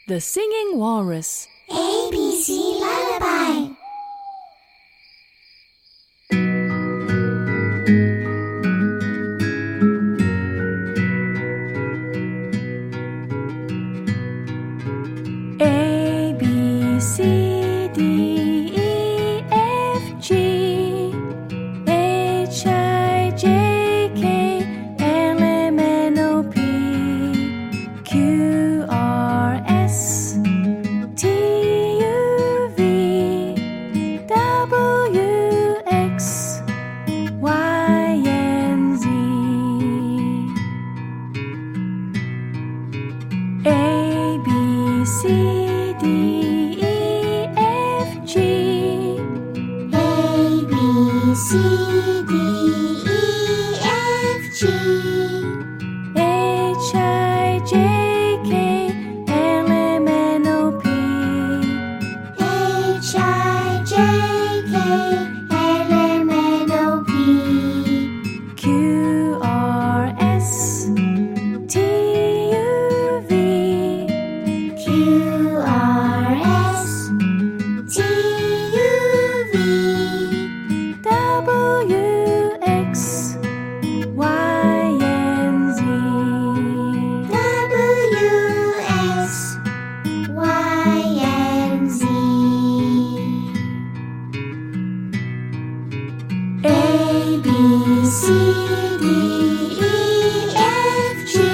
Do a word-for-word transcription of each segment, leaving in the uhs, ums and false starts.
The Singing Walrus. A B C Lullaby. A, B, C, D, E, F, G, H, I, J, K, L, M, N, O, P, Q, R, S, T, U, V, W, X, Y, and Z. A, B, C, D, E, F, G, A B C D E F G, H, I, J, K, L, M, N, O, P, H I J K L M N O P, Q, R, S, T, U, V, Q R S T U V, W, X, Y, and Z. W X Y and Z. A B C D E F G,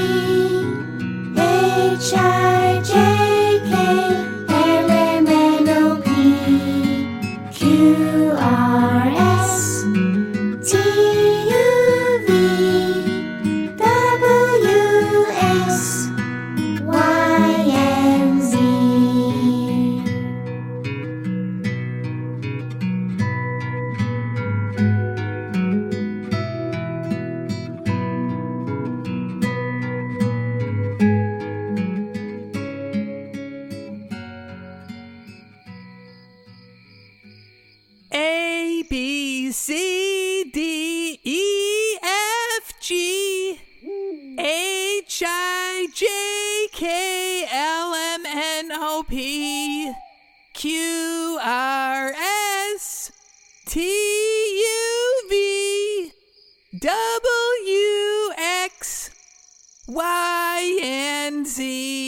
H I J K L M N O P, Q R S T U V, W X Y and Z. A, B, C, D, E, F, G, H, I, J, K, L, M, N, O, P, Q, R, S, T, U, V, W, X, Y, and Z.